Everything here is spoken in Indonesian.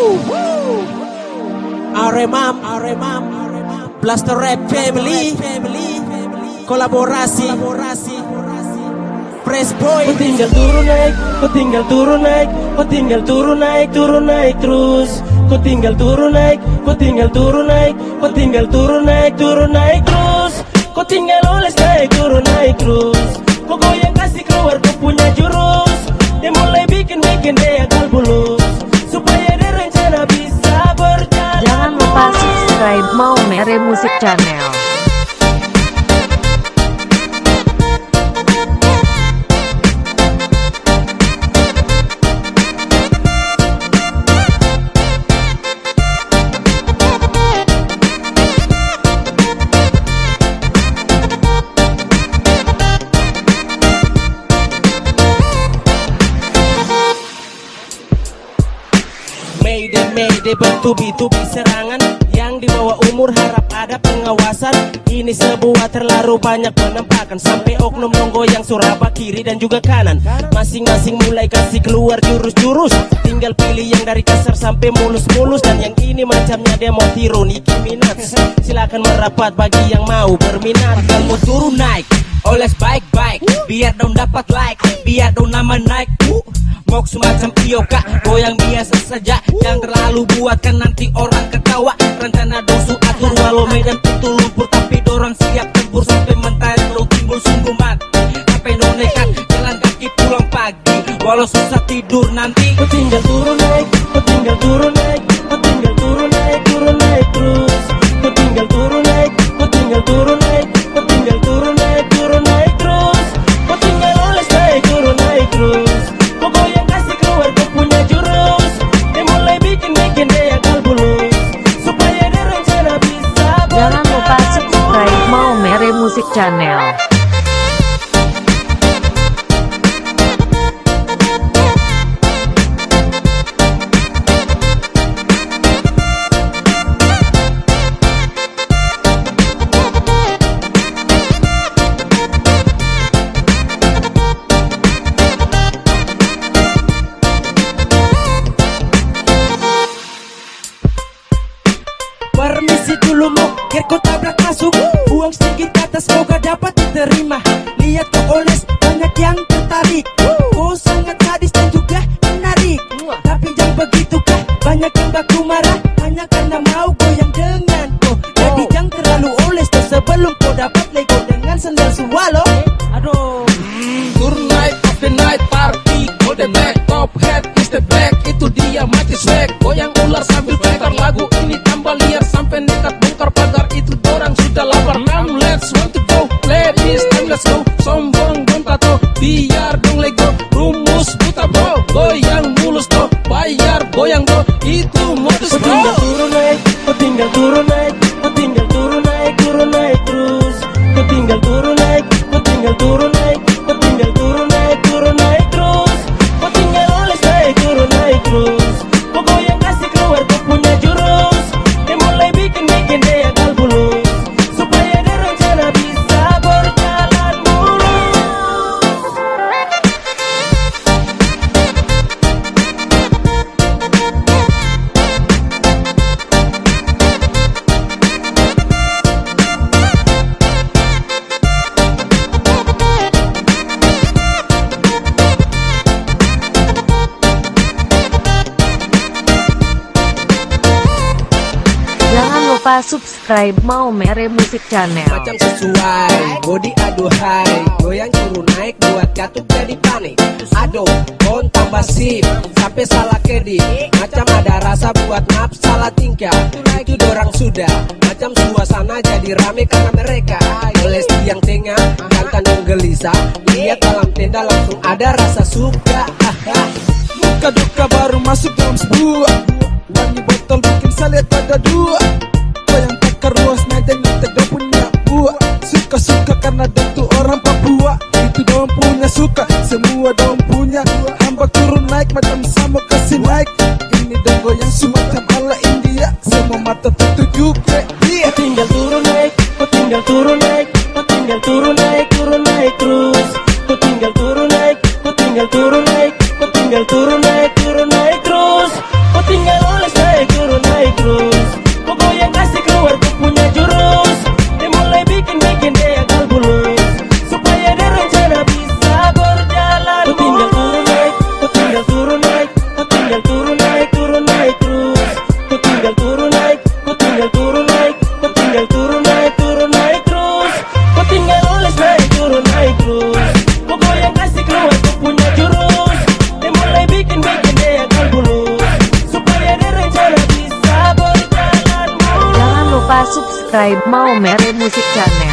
Aremam, Blaster Rap Family, kolaborasi, Press Boy. Kau tinggal turun naik, kau tinggal turun naik, kau tinggal turun naik terus. Kau tinggal turun naik, kau tinggal turun naik, kau tinggal turun naik terus. Kau tinggal oles naik terus. Kau goyang kasih keluar kau punya jurus. Dia mulai bikin dia akal bulus, supaya dia rencana bisa berjalan. Jangan lupa subscribe Mau Mere Music Channel. Mayday bertubi-tubi serangan. Yang di bawah umur harap ada pengawasan. Ini sebuah terlalu banyak penampakan, sampai oknum nonggo yang suraba kiri dan juga kanan. Masing-masing mulai kasih keluar jurus-jurus. Tinggal pilih yang dari kasar sampai mulus-mulus. Dan yang ini macamnya dia mau tiru Nicki Minaj. Silakan merapat bagi yang mau berminat. Kamu turun naik, oles baik-baik, biar dong dapat like, biar dong nama naik. Mok semacam iyo kak, goyang biasa saja, jangan terlalu buatkan nanti orang ketawa. Rencana dosu atur walau medan itu lumpur, tapi dorang siap tempur sampai mental belum timbul sungguh mati. Sampai no nekat jalan kaki pulang pagi, walau susah tidur nanti. Kau tinggal turun naik, kau tinggal turun naik, kau tinggal turun naik terus. Kau tinggal turun naik, kau tinggal turun naik, kau tinggal turun naik terus. Kau tinggal oles naik terus. Kau goyang kasih keluar kau punya jurus. Dia mulai bikin dia akal bulus, supaya dia rencana bisa berjalan. Jangan lupa subscribe Mau Mere Music Channel. Permisi dulu mau, biar kau tabrak masuk. Uang sedikit atas semoga dapat diterima. Lihat kau oles, banyak yang tertarik. Kau sangat sadis dan juga menarik. Tapi jangan begitu kah, banyak yang baku marah hanya karena mau goyang dengan kau. Jadi jangan terlalu oles tuh sebelum kau dapat lego dengan sendal swallow. Aduh. Turun naik of the night party, hold the back, top head is the back. Itu dia mati swag, goyang ular sambil putar lagu ini tambah liar sampai nekat bongkar pagar. Itu dorang sudah lapar. Come let's want to go, ladies time let's go. Sombong don't tato, biar dong lego. Rumus buta bro, goyang mulus do, bayar goyang do, itu modus Kau bro. tinggal turun naik, kau tinggal turun naik, kau tinggal turun naik terus. Kau tinggal turun naik, kau tinggal turun naik, kau tinggal turun naik terus. Kau tinggal oles naik terus. Kau goyang kasih keluar kau punya jurus. Dia mulai bikin dia akal bulus, supaya dia rencana bisa berjalan mulus. Jangan lupa subscribe Mau Mere Music Channel. Macam sesuai, body aduhai, goyang turun naik buat gatuk jadi panik. Aduh, kon tambah sip, sampai salah kedi. Macam ada rasa buat nafs salah tingkah. Itu dorang sudah, macam suasana jadi rame karena mereka oles tiang tengah, jantan yang gelisah. Lihat dalam tenda langsung ada rasa suka. Muka duka baru masuk dalam sebuah wangi botol bikin saya lihat ada dua. Kau yang takar ruas medan yang tidak punya buah. Suka-suka karena dia tuh orang Papua. Itu dong punya suka, semua dong punya. Hamba turun naik macam sama kasih naik. Ini dong goyang semacam ala India. Semua mata tertuju ke dia. Kau tinggal turun naik, kau tinggal turun naik, kau tinggal turun naik terus. Kau tinggal turun naik, kau tinggal turun naik, kau tinggal turun naik terus. Kau tinggal oles lupa subscribe Mau Mere Musik Channel.